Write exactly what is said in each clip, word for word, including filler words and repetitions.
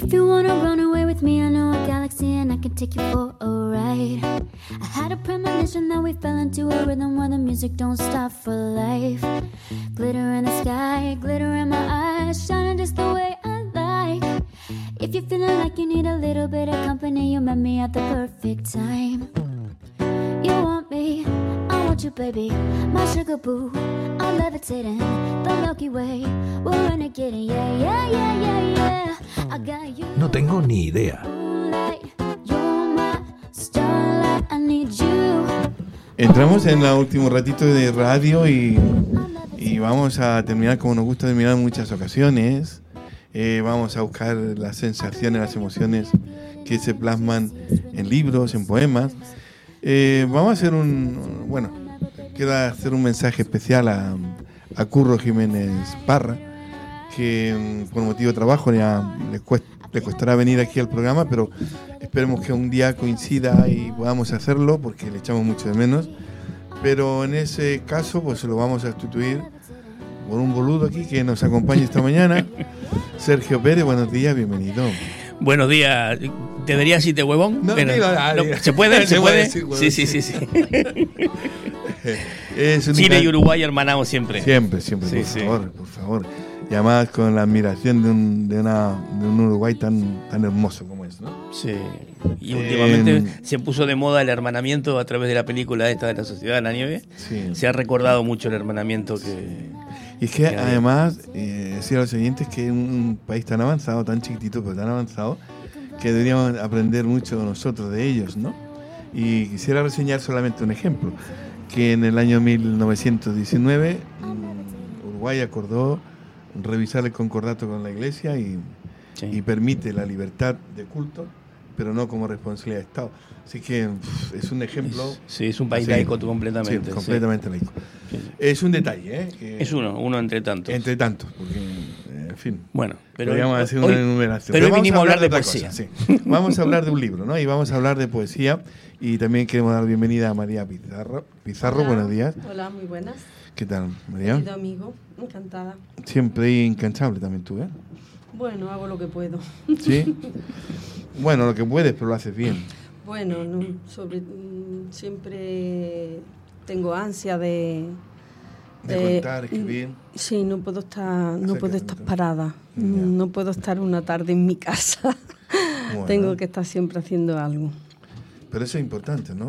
If you wanna run away with me, I know a galaxy and I can take you for a ride. I had a premonition that we fell into a rhythm where the music don't stop for life. Glitter in the sky, glitter in my eyes, shining just the way I like. If you're feeling like you need a little bit of company, you met me at the perfect time. You want me, I want you, baby, my sugar boo. I'm levitating, the Milky Way, we're renegading, yeah, yeah, yeah, yeah, yeah. I got you. No tengo ni idea. You're my starlight, I need you. Entramos en el último ratito de radio y, y vamos a terminar como nos gusta terminar en muchas ocasiones. Eh, vamos a buscar las sensaciones, las emociones que se plasman en libros, en poemas. Eh, vamos a hacer un, bueno, quiero hacer un mensaje especial a, a Curro Jiménez Parra, que por motivo de trabajo ya le, cuesta, le costará venir aquí al programa, pero esperemos que un día coincida y podamos hacerlo, porque le echamos mucho de menos. Pero en ese caso, pues lo vamos a sustituir por un boludo aquí que nos acompaña esta mañana. Sergio Pérez, buenos días, bienvenido. Buenos días. ¿Debería decirte huevón? No, Pero, digo, ah, no, digo. ¿se puede? ¿Se, Se puede? puede decir huevón, Sí, sí, sí, sí. sí. Es Chile única... y Uruguay hermanamos siempre. Siempre, siempre, Sí, por sí. favor, por favor. Y además con la admiración de un, de una, de un Uruguay tan, tan hermoso como es, ¿no? Sí. Y últimamente Eh, se puso de moda el hermanamiento a través de la película esta de la Sociedad de la Nieve. Sí. Se ha recordado mucho el hermanamiento que... Y es que que hay. además, eh, decir a los oyentes que es un país tan avanzado, tan chiquitito, pero tan avanzado, que deberíamos aprender mucho nosotros de ellos, ¿no? Y quisiera reseñar solamente un ejemplo, que en el año mil novecientos diecinueve mm, Uruguay acordó revisar el concordato con la Iglesia y, Sí. y permite la libertad de culto, pero no como responsabilidad de Estado. Así que pff, es un ejemplo... Es- sí, es un país Sí, laico completamente. Sí, sí. completamente laico. Sí, sí. Es un detalle, ¿eh? Que- Es uno, uno entre tantos. Entre tantos, porque, eh, en fin... Bueno, pero Podríamos hoy- hacer una hoy- enumeración. pero hoy vamos vinimos a hablar de otra poesía. cosa, sí. Vamos a hablar de un libro, ¿no? Y vamos a hablar de poesía. Y también queremos dar bienvenida a María Pizarro. Pizarro, Hola. buenos días. Hola, muy buenas. ¿Qué tal, María? Querido amigo, encantada. Siempre incansable también tú, ¿eh? Bueno, hago lo que puedo. ¿Sí? Bueno, lo que puedes, pero lo haces bien. Bueno, no, sobre, mm, siempre tengo ansia de... De contar, escribir. Sí, no puedo estar, no puedo Acércate, estar ¿no? parada. Ya. No puedo estar una tarde en mi casa. Bueno. Tengo que estar siempre haciendo algo. Pero eso es importante, ¿no?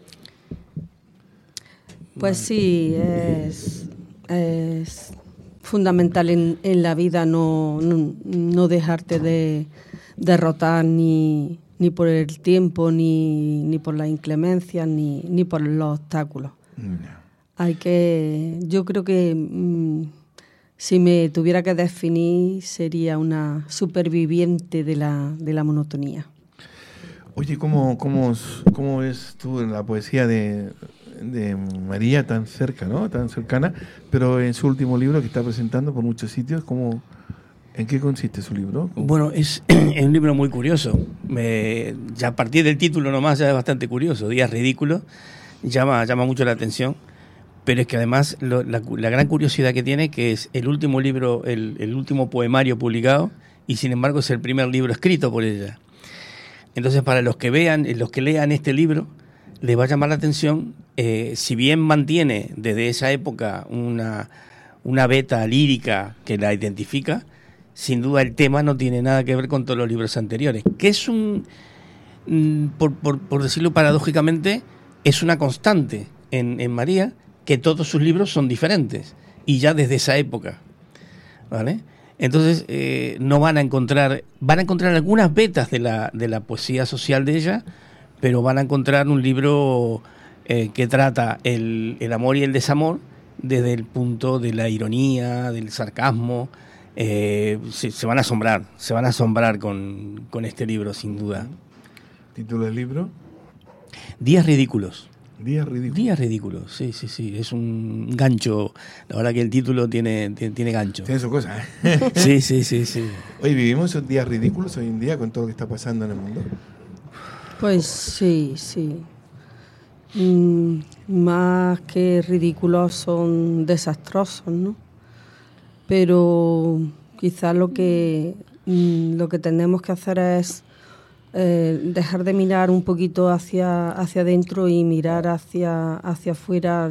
Pues sí, es, es fundamental en, en la vida no, no, no dejarte de derrotar ni, ni por el tiempo, ni, ni por las inclemencias, ni, ni por los obstáculos. Ya. Hay que, yo creo que mm, si me tuviera que definir sería una superviviente de la, de la monotonía. Oye, ¿cómo, cómo, cómo ves tú en la poesía de, de María tan cerca, ¿no? Tan cercana, pero en su último libro que está presentando por muchos sitios, ¿cómo, ¿en qué consiste su libro? ¿Cómo? Bueno, es, es un libro muy curioso. Me, ya a partir del título nomás ya es bastante curioso. Días ridículos. Llama, llama mucho la atención. Pero es que además lo, la, la gran curiosidad que tiene que es el último libro, el, el último poemario publicado, y sin embargo es el primer libro escrito por ella. Entonces, para los que vean, los que lean este libro, les va a llamar la atención, eh, si bien mantiene desde esa época una, una beta lírica que la identifica, sin duda el tema no tiene nada que ver con todos los libros anteriores, que es un, mm, por, por, por decirlo paradójicamente, es una constante en, en María, que todos sus libros son diferentes, y ya desde esa época, ¿vale? Entonces eh, no van a encontrar, van a encontrar algunas vetas de la, de la poesía social de ella, pero van a encontrar un libro eh, que trata el, el amor y el desamor desde el punto de la ironía, del sarcasmo. Eh, se, se van a asombrar, se van a asombrar con, con este libro, sin duda. ¿Título del libro? Días ridículos. Días ridículos. Días ridículos, sí, sí, sí. Es un gancho. La verdad que el título tiene, tiene, tiene gancho. Tiene su cosa, ¿eh? Sí, sí, sí, sí. Oye, ¿vivimos esos días ridículos hoy en día con todo lo que está pasando en el mundo? Pues sí, sí. Mm, más que ridículos son desastrosos, ¿no? Pero quizás lo que mm, lo que tenemos que hacer es eh, dejar de mirar un poquito hacia hacia adentro y mirar hacia hacia afuera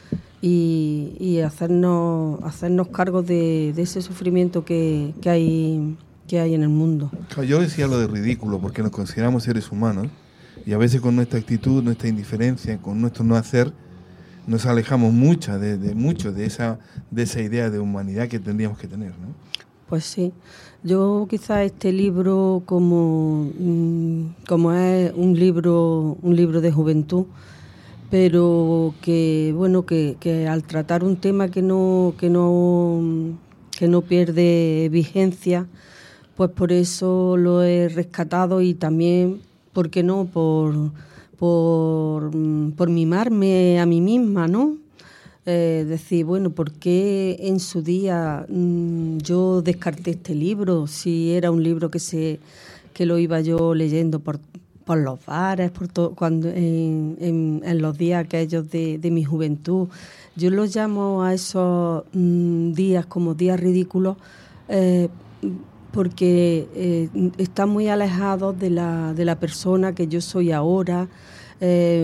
y, y hacernos hacernos cargo de, de ese sufrimiento que, que hay que hay en el mundo. Yo decía lo de ridículo porque nos consideramos seres humanos y a veces con nuestra actitud, nuestra indiferencia, con nuestro no hacer, nos alejamos mucho de, de mucho de esa de esa idea de humanidad que tendríamos que tener, ¿no? Pues sí. Yo quizá este libro, como como es un libro un libro de juventud, pero que bueno que, que al tratar un tema que no que no que no pierde vigencia, pues por eso lo he rescatado y también, ¿por qué no?, por por, por mimarme a mí misma, ¿no? Eh, decir, bueno, ¿por qué en su día mmm, yo descarté este libro? Si era un libro que se que lo iba yo leyendo por, por los bares, por todo, cuando en, en, en los días aquellos de, de mi juventud. Yo los llamo a esos mmm, días como días ridículos, eh, porque eh, está muy alejado de la, de la persona que yo soy ahora, eh,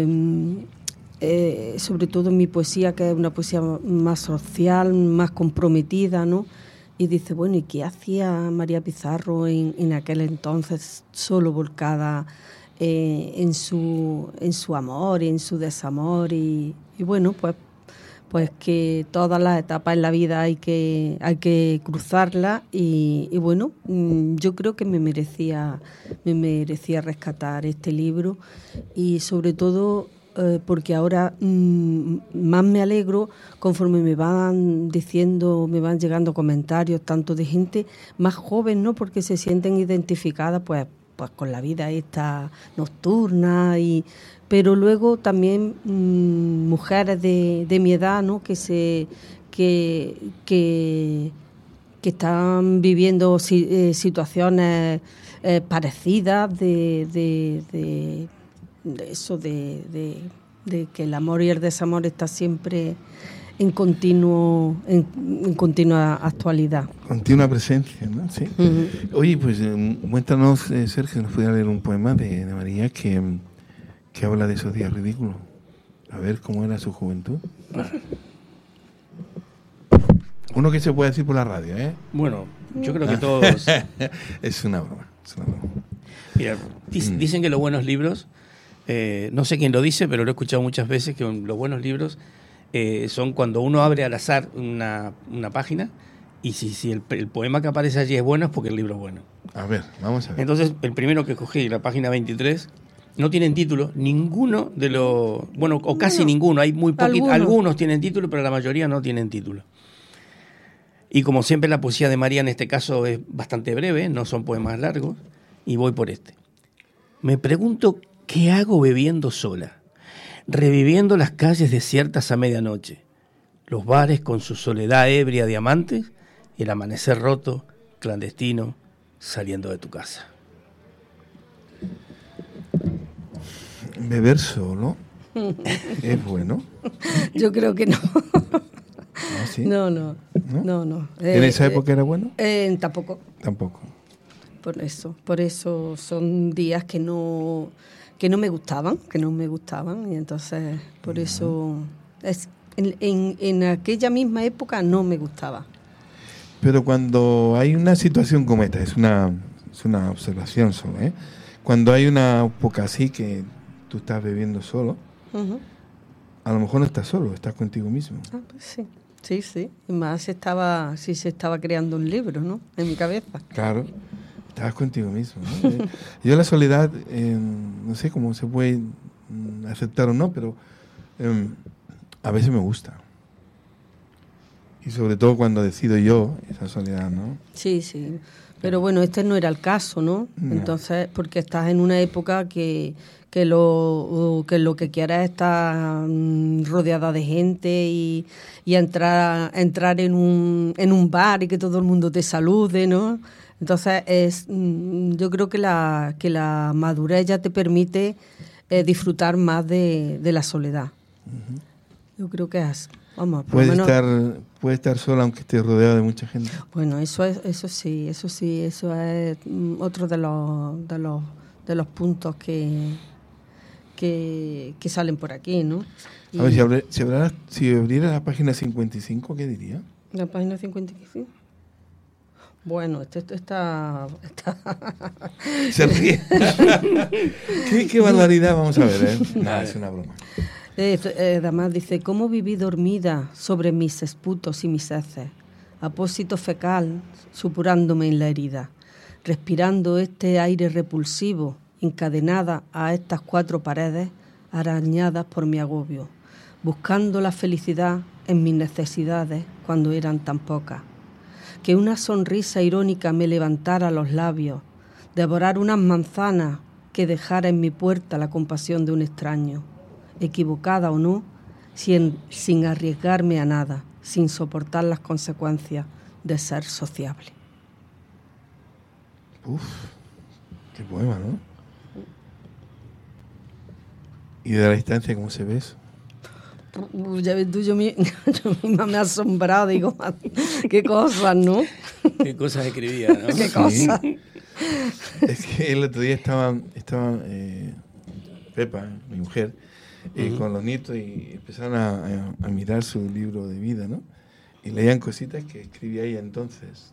eh, sobre todo en mi poesía, que es una poesía más social, más comprometida, ¿no? Y dice, bueno, ¿y qué hacía María Pizarro en, en aquel entonces, solo volcada eh, en, su, en su amor y en su desamor? Y, y bueno, pues pues que todas las etapas en la vida hay que hay que cruzarlas y, y bueno, yo creo que me merecía me merecía rescatar este libro y sobre todo eh, porque ahora mmm, más me alegro conforme me van diciendo, me van llegando comentarios tanto de gente más joven, ¿no? Porque se sienten identificadas pues pues con la vida esta nocturna y pero luego también mmm, mujeres de, de mi edad, ¿no? que se que que, que están viviendo si, eh, situaciones eh, parecidas de, de, de, de eso de, de, de que el amor y el desamor está siempre en continuo en, en continua actualidad. Continua presencia, ¿no? Sí. Uh-huh. Oye, pues eh, cuéntanos, eh, Sergio, nos pudiera leer un poema de, de María que que habla de esos días ridículos. A ver cómo era su juventud. Uno que se puede decir por la radio, ¿eh? Bueno, yo creo que todos... es una broma, es una broma. Mira, dicen que los buenos libros, eh, no sé quién lo dice, pero lo he escuchado muchas veces, que los buenos libros eh, son cuando uno abre al azar una, una página y si, si el, el poema que aparece allí es bueno es porque el libro es bueno. A ver, vamos a ver. Entonces, el primero que cogí, la página veintitrés... no tienen título, ninguno de los... Bueno, o casi no, ninguno, hay muy poquitos. Algunos. algunos tienen título, pero la mayoría no tienen título. Y como siempre la poesía de María en este caso es bastante breve, no son poemas largos, y voy por este. Me pregunto qué hago bebiendo sola, reviviendo las calles desiertas a medianoche, los bares con su soledad ebria de amantes y el amanecer roto, clandestino, saliendo de tu casa. Beber solo es bueno. Yo creo que no. ¿Ah, sí? No, no, no, no. no. ¿En eh, esa época eh, era bueno? Eh, tampoco. Tampoco. Por eso, por eso son días que no que no me gustaban, que no me gustaban y entonces por eso es en, en, en aquella misma época no me gustaba. Pero cuando hay una situación como esta, es una es una observación solo, ¿eh? Cuando hay una época así que tú estás bebiendo solo, uh-huh. a lo mejor no estás solo, estás contigo mismo. Ah, pues sí, sí, sí. Y más estaba, sí se estaba creando un libro, ¿no? En mi cabeza. Claro, estabas contigo mismo, ¿no? Yo la soledad, eh, no sé cómo se puede aceptar o no, pero eh, a veces me gusta. Y sobre todo cuando decido yo esa soledad, ¿no? Sí, sí. Pero bueno, este no era el caso, ¿no? no. Entonces, porque estás en una época que, que, lo, que lo que quieres es estar rodeada de gente y, y entrar, entrar en, un, en un bar y que todo el mundo te salude, ¿no? Entonces, es, yo creo que la, que la madurez ya te permite eh, disfrutar más de, de la soledad. Uh-huh. Yo creo que es... Vamos, por puedes, lo menos... estar, puedes estar sola aunque estés rodeado de mucha gente. Bueno, eso es, eso sí, eso sí, eso es otro de los de los de los puntos que que, que salen por aquí, ¿no? Y a ver, si, abre, si, abriera, si abriera la página cincuenta y cinco, ¿qué diría? La página cincuenta y cinco. Bueno, esto, esto está, está... Se ríe. ¿Qué, qué barbaridad, vamos a ver, ¿eh? Nada, es una broma. Eh, eh, además dice, ¿cómo viví dormida sobre mis esputos y mis heces? Apósito fecal supurándome en la herida, respirando este aire repulsivo, encadenada a estas cuatro paredes arañadas por mi agobio, buscando la felicidad en mis necesidades cuando eran tan pocas. Que una sonrisa irónica me levantara los labios, devorar unas manzanas que dejara en mi puerta la compasión de un extraño, equivocada o no, sin, sin arriesgarme a nada, sin soportar las consecuencias de ser sociable. Uf, qué poema, ¿no? ¿Y de la distancia cómo se ve eso? Ya ves tú, yo, mi, yo misma me he asombrado, digo, qué cosas, ¿no? Qué cosas escribía, ¿no? Qué cosas. Es que el otro día estaba, estaba eh, Pepa, mi mujer, eh, uh-huh. con los nietos y empezaron a, a, a mirar su libro de vida, ¿no? Y leían cositas que escribía ella entonces.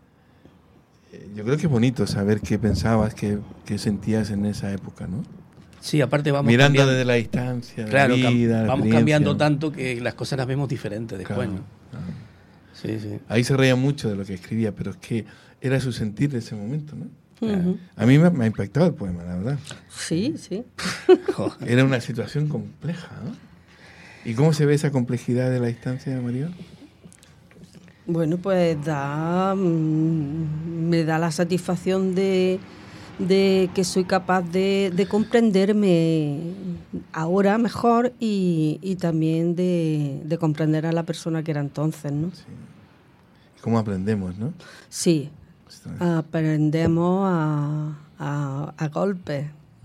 Eh, yo creo que es bonito saber qué pensabas, qué, qué sentías en esa época, ¿no? Sí, aparte vamos mirando cambiando, desde la distancia, claro, la vida, cam- vamos la cambiando tanto que las cosas las vemos diferentes después, claro, ¿no? Claro. Sí, sí. Ahí se reía mucho de lo que escribía, pero es que era su sentir de ese momento, ¿no? Uh-huh. A mí me, me ha impactado el poema, la verdad. Sí, sí. Era una situación compleja, ¿no? ¿Y cómo se ve esa complejidad de la distancia, María? Bueno, pues da, me da la satisfacción de, de que soy capaz de, de comprenderme ahora mejor y, y también de, de comprender a la persona que era entonces, ¿no? Sí. ¿Cómo aprendemos, no? Sí, aprendemos a, a, a golpes.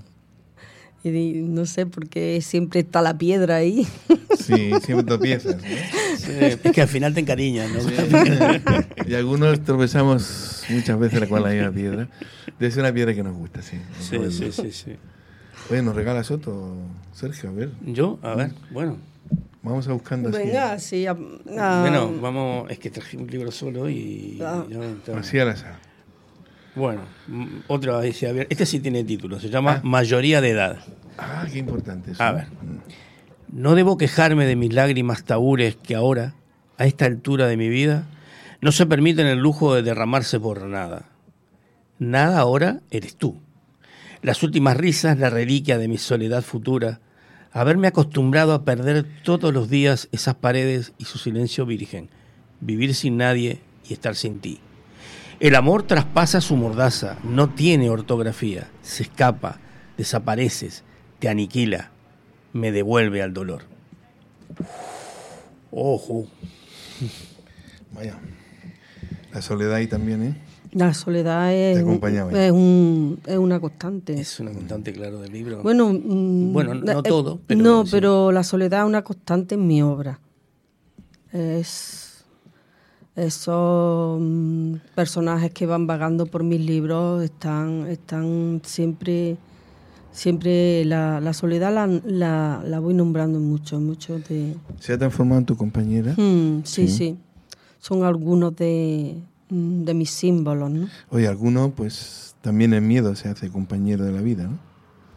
Y no sé por qué siempre está la piedra ahí. Sí, siempre tropiezas, ¿no? Sí, es que al final te encariñas, ¿no? Sí. Y algunos tropezamos muchas veces con la misma piedra. Debe ser una piedra que nos gusta, sí. Sí, sí, sí, sí. Oye, ¿nos regalas otro, Sergio? A ver. ¿Yo? A ver, bueno. Vamos a buscando así. Venga, sí. A, a... Bueno, vamos, es que traje un libro solo y... Ah. Ya, así al azar. Bueno, otro dice, a ver, este sí tiene título, se llama ah. Mayoría de edad. Ah, qué importante eso. A ver, no debo quejarme de mis lágrimas tahúres que ahora, a esta altura de mi vida, no se permiten el lujo de derramarse por nada. Nada ahora eres tú. Las últimas risas, la reliquia de mi soledad futura, haberme acostumbrado a perder todos los días esas paredes y su silencio virgen, vivir sin nadie y estar sin ti. El amor traspasa su mordaza, no tiene ortografía, se escapa, desapareces, te aniquila, me devuelve al dolor. Ojo. Vaya. La soledad ahí también, ¿eh? La soledad es, un, es, un, es una constante. Es una constante, claro, del libro. Bueno, bueno no, no todo. Pero, no, sí. Pero la soledad es una constante en mi obra. Es esos um, personajes que van vagando por mis libros están, están siempre, siempre la, la soledad la, la, la voy nombrando mucho, mucho de. ¿Se ha transformado en tu compañera? Mm, sí, sí, sí. Son algunos de de mis símbolos, ¿no? Oye, alguno, pues, también el miedo se hace compañero de la vida, ¿no?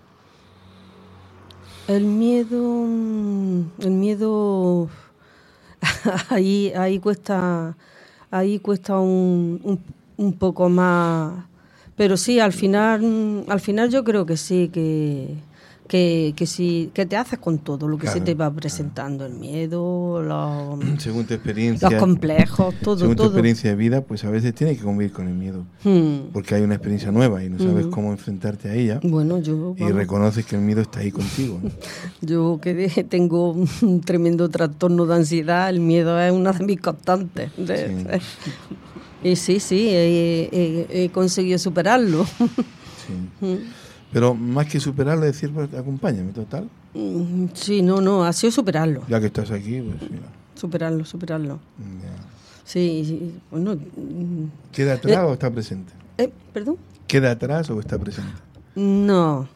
El miedo, el miedo, ahí, ahí cuesta, ahí cuesta un, un, un poco más, pero sí, al final, al final yo creo que sí, que que que sí, que te haces con todo lo que claro, se te va presentando, claro. El miedo, los, según tu experiencia, los complejos, todo, según todo. tu experiencia de vida, pues a veces tienes que convivir con el miedo, hmm. porque hay una experiencia nueva y no sabes hmm. cómo enfrentarte a ella. Bueno, yo y reconoces que el miedo está ahí contigo, ¿no? Yo que tengo un tremendo trastorno de ansiedad, el miedo es una de mis constantes. Sí. Y sí, sí, he, he, he conseguido superarlo. Sí. Hmm. Pero más que superarlo, decir, pues, acompáñame, total. Sí, no, no, ha sido superarlo. Ya que estás aquí, pues mira. superarlo, superarlo. Ya. Sí, sí, bueno. ¿Queda atrás eh, o está presente? Eh, ¿Perdón? ¿Queda atrás o está presente? No,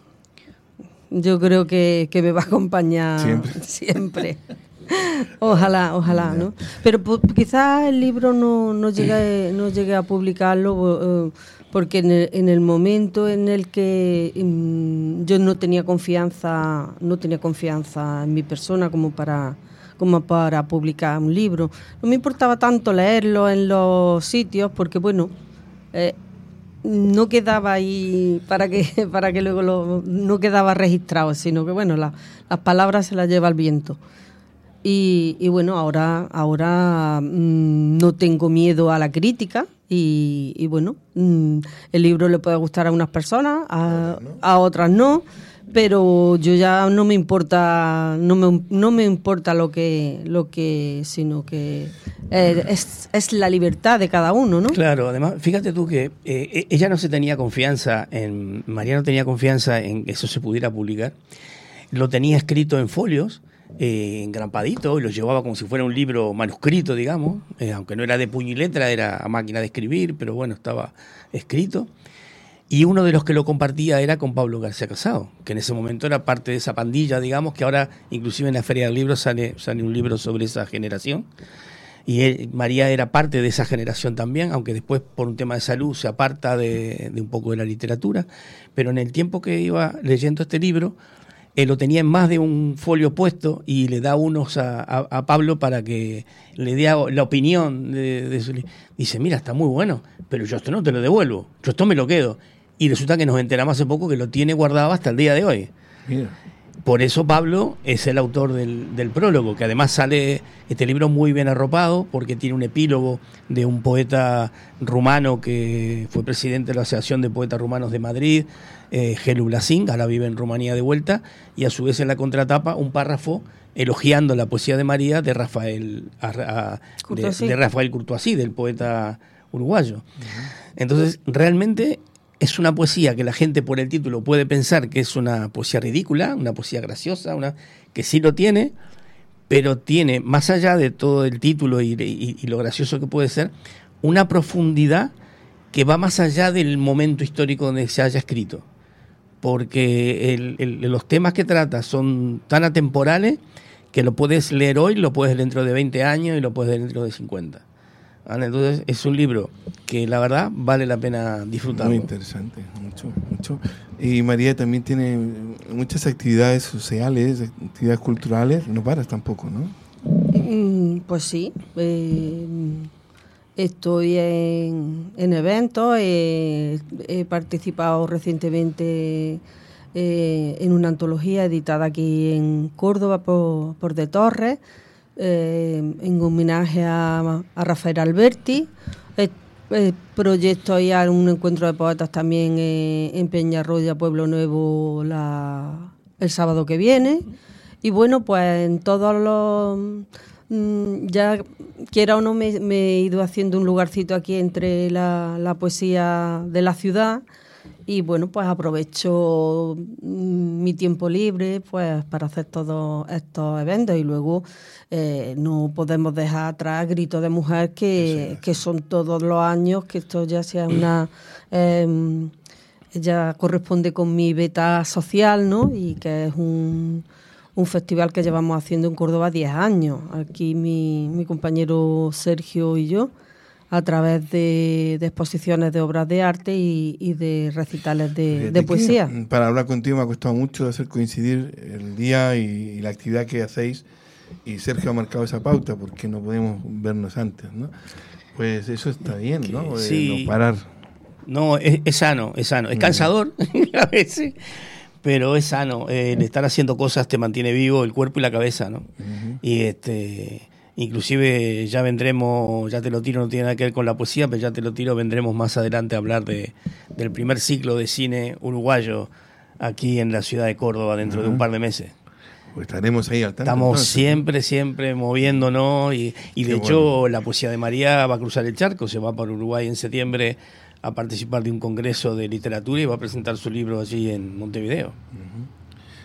yo creo que, que me va a acompañar siempre. siempre. Ojalá, ojalá, ¿no? Pero pues, quizás el libro no, no, llegue, no llegue a publicarlo eh, porque en el, en el momento en el que um, yo no tenía confianza, no tenía confianza en mi persona como para como para publicar un libro. No me importaba tanto leerlo en los sitios porque, bueno, eh, no quedaba ahí para que para que luego lo, no quedaba registrado, sino que, bueno, la, las palabras se las lleva el viento. Y, y bueno, ahora ahora mmm, no tengo miedo a la crítica y, y bueno, mmm, el libro le puede gustar a unas personas, a, a otras no, pero yo ya no me importa, no me, no me importa lo que, lo que, sino que eh, es, es la libertad de cada uno, ¿no? Claro, además, fíjate tú que eh, ella no se tenía confianza, en María no tenía confianza en que eso se pudiera publicar, lo tenía escrito en folios, Eh, engrampadito, y lo llevaba como si fuera un libro manuscrito, digamos, eh, aunque no era de puño y letra, era a máquina de escribir, pero bueno, estaba escrito. Y uno de los que lo compartía era con Pablo García Casado, que en ese momento era parte de esa pandilla, digamos, que ahora inclusive en la Feria del Libro sale, sale un libro sobre esa generación. Y él, María era parte de esa generación también, aunque después por un tema de salud se aparta de, de un poco de la literatura. Pero en el tiempo que iba leyendo este libro, él lo tenía en más de un folio puesto y le da unos a, a, a Pablo para que le dé la opinión de, de su libro. Dice, mira, está muy bueno, pero yo esto no te lo devuelvo, yo esto me lo quedo. Y resulta que nos enteramos hace poco que lo tiene guardado hasta el día de hoy. Mira. Por eso Pablo es el autor del, del prólogo, que además sale este libro muy bien arropado, porque tiene un epílogo de un poeta rumano que fue presidente de la Asociación de Poetas Rumanos de Madrid, eh, Gelu Blasing, ahora vive en Rumanía de vuelta, y a su vez en la contratapa un párrafo elogiando la poesía de María de Rafael, a, a, de, de Rafael Courtoisí, del poeta uruguayo. Uh-huh. Entonces, realmente es una poesía que la gente por el título puede pensar que es una poesía ridícula, una poesía graciosa, una que sí lo tiene, pero tiene, más allá de todo el título y, y, y lo gracioso que puede ser, una profundidad que va más allá del momento histórico donde se haya escrito. Porque el, el, los temas que trata son tan atemporales que lo puedes leer hoy, lo puedes leer dentro de veinte años y lo puedes leer dentro de cincuenta. ¿Vale? Entonces es un libro que la verdad vale la pena disfrutarlo. Muy interesante, mucho, mucho. Y María también tiene muchas actividades sociales, actividades culturales, no paras tampoco, ¿no? Mm, pues sí, eh, estoy en, en eventos, eh, he participado recientemente eh, en una antología editada aquí en Córdoba por, por De Torres, Eh, en homenaje a, a Rafael Alberti. Eh, eh, proyecto ya un encuentro de poetas también eh, en Peñarroya, Pueblo Nuevo, la, el sábado que viene. Y bueno, pues en todos los... Mmm, ya quiera o no me, me he ido haciendo un lugarcito aquí entre la, la poesía de la ciudad. Y bueno, pues aprovecho mi tiempo libre pues para hacer todos estos eventos y luego eh, no podemos dejar atrás Grito de Mujer que, que son todos los años, que esto ya sea una eh, ya corresponde con mi beta social, ¿no? Y que es un, un festival que llevamos haciendo en Córdoba diez años. Aquí mi, mi compañero Sergio y yo, a través de, de exposiciones de obras de arte y, y de recitales de, de poesía. Para hablar contigo me ha costado mucho hacer coincidir el día y, y la actividad que hacéis, y Sergio ha marcado esa pauta porque no podemos vernos antes, ¿no? Pues eso está bien, ¿no? Sí. No parar. No, es, es sano, es sano. Es cansador a veces, pero es sano. Eh, el estar haciendo cosas te mantiene vivo el cuerpo y la cabeza, ¿no? Uh-huh. Y este... Inclusive ya vendremos, ya te lo tiro, no tiene nada que ver con la poesía, pero ya te lo tiro, vendremos más adelante a hablar de, del primer ciclo de cine uruguayo aquí en la ciudad de Córdoba dentro uh-huh. de un par de meses. Pues estaremos ahí al tanto. Estamos entonces. siempre, siempre moviéndonos y, y de Qué hecho bueno. La poesía de María va a cruzar el charco, se va para Uruguay en septiembre a participar de un congreso de literatura y va a presentar su libro allí en Montevideo. Uh-huh.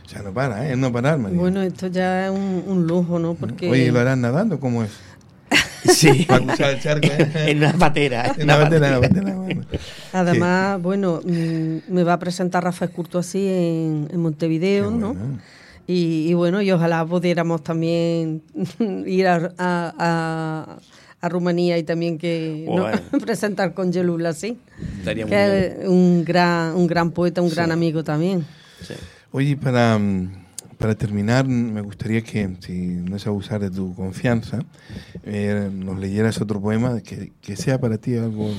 O sea, no para, ¿eh? No parar, María. Bueno, esto ya es un, un lujo, ¿no? Porque... Oye, ¿lo harás nadando? ¿Cómo es? Sí. Para cruzar el charco, ¿eh? En una patera. En una patera, en una patera, bueno. Además, bueno, mm, me va a presentar Rafael Curtoasí en, en Montevideo, Qué ¿no? bueno. Y, y bueno, y ojalá pudiéramos también ir a, a, a, a Rumanía y también que Bueno. ¿no? presentar con Gelula, sí. Estaría muy Que bien. es un gran, un gran poeta, un Sí. gran amigo también. Sí. Oye, para, mm, para terminar, me gustaría que, si no es abusar de tu confianza, eh, nos leyeras otro poema que, que sea para ti algo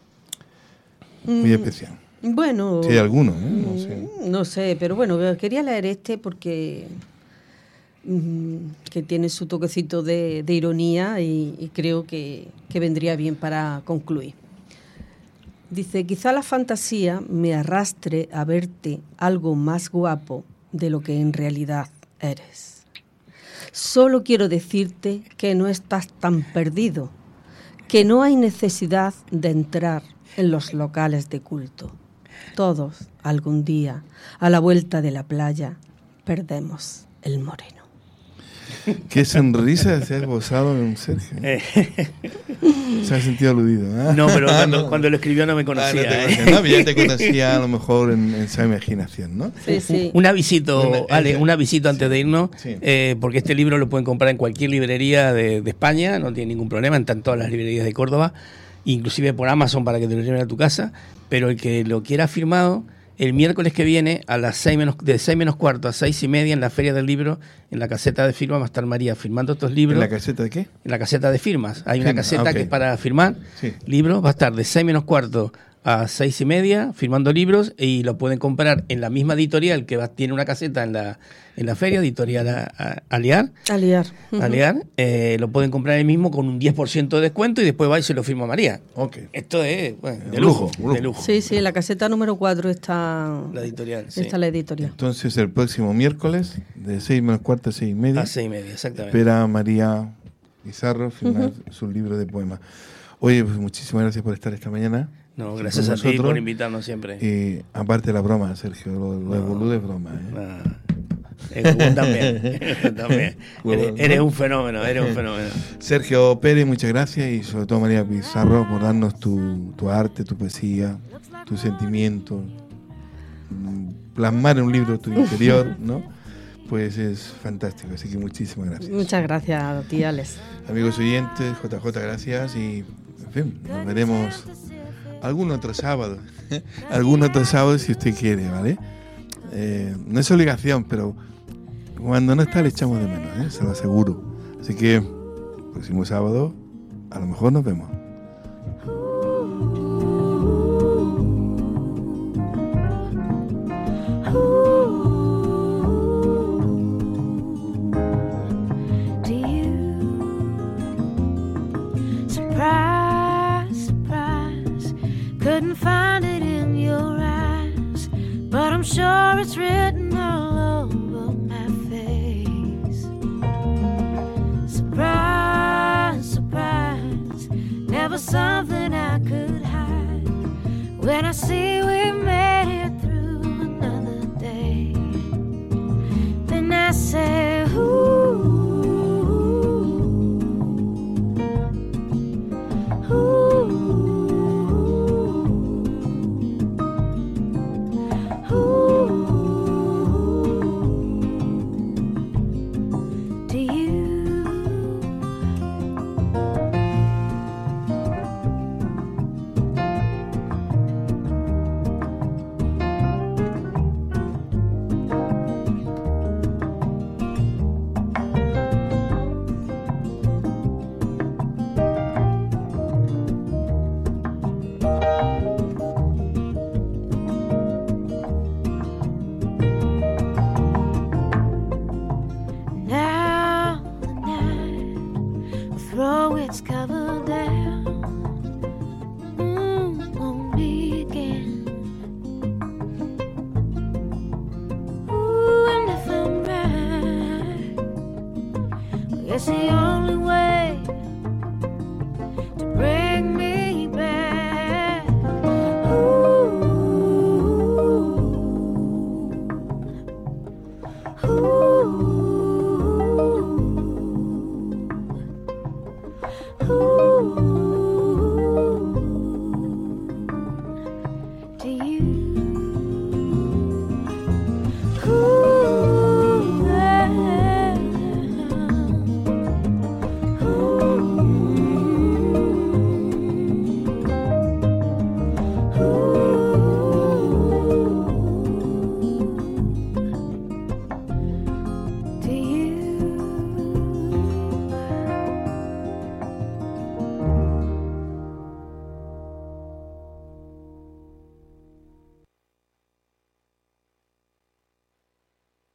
muy Mm, especial. Bueno, Si hay alguno, ¿eh? No sé. mm, no sé, pero bueno, quería leer este porque mm, que tiene su toquecito de, de ironía y, y creo que, que vendría bien para concluir. Dice, quizá la fantasía me arrastre a verte algo más guapo de lo que en realidad eres. Solo quiero decirte que no estás tan perdido, que no hay necesidad de entrar en los locales de culto. Todos, algún día, a la vuelta de la playa, perdemos el moreno. Qué sonrisa se ha esbozado en Sergio. Eh, Se ha sentido aludido. ¿eh? no, pero cuando, No. cuando lo escribió no me Ah, no conocía. te ¿eh? conocía, no, pero ya te conocía a lo mejor en, en esa imaginación, ¿no? Sí, sí. Un avisito, Una- Ale, ese- un avisito antes de irnos, Sí. eh, porque este libro lo pueden comprar en cualquier librería de, de España, no tiene ningún problema, están en todas las librerías de Córdoba, inclusive por Amazon para que te lo lleven a tu casa, pero el que lo quiera firmado, el miércoles que viene, a las seis menos, de seis menos cuarto a seis y media, en la Feria del Libro, en la caseta de firma, va a estar María firmando estos libros. ¿En la caseta de qué? En la caseta de firmas. Hay una Firma, caseta ah, ok. que es para firmar Sí. libros. Va a estar de seis menos cuarto a seis y media firmando libros y lo pueden comprar en la misma editorial que va, tiene una caseta en la, en la feria, editorial a- a- Aliar. Aliar. Ujú. Aliar eh, lo pueden comprar ahí mismo con un diez por ciento de descuento y después va y se lo firma María. Ok. Esto es bueno, de Un lujo, lujo, un lujo. de lujo. Sí, sí, en la caseta número cuatro está La editorial, sí. está la editorial. Entonces, el próximo miércoles, de seis menos cuarto a seis y media, A seis y media, exactamente. espera a María Pizarro firmar su libro de poemas. Oye, pues muchísimas gracias por estar esta mañana. No, gracias con a ti nosotros. por invitarnos siempre. Y aparte de la broma, Sergio, lo, lo de Boludo es broma. ¿eh? Ah, eh, vos también, vos también. Bueno, Eres, ¿no? eres un fenómeno, eres un fenómeno. Sergio Pérez, muchas gracias y sobre todo María Pizarro por darnos tu, tu arte, tu poesía, tus sentimientos, mm, plasmar en un libro tu interior, ¿no? Pues es fantástico, así que muchísimas gracias. Muchas gracias a ti, Alex. Amigos oyentes, J J, gracias y en fin, nos veremos algún otro sábado, algún otro sábado si usted quiere, ¿vale? Eh, no es obligación, pero cuando no está le echamos de menos, ¿eh? Se lo aseguro. Así que, próximo sábado, a lo mejor nos vemos. Do you? Surprise, surprise. Couldn't find it in your eyes, but I'm sure it's written all over my face. Surprise, surprise. Never something I could hide. When I see we made it through another day, then I say, ooh. Do you? Now the night will throw its cover down mm, on me again. Ooh, and if I'm right, I guess the only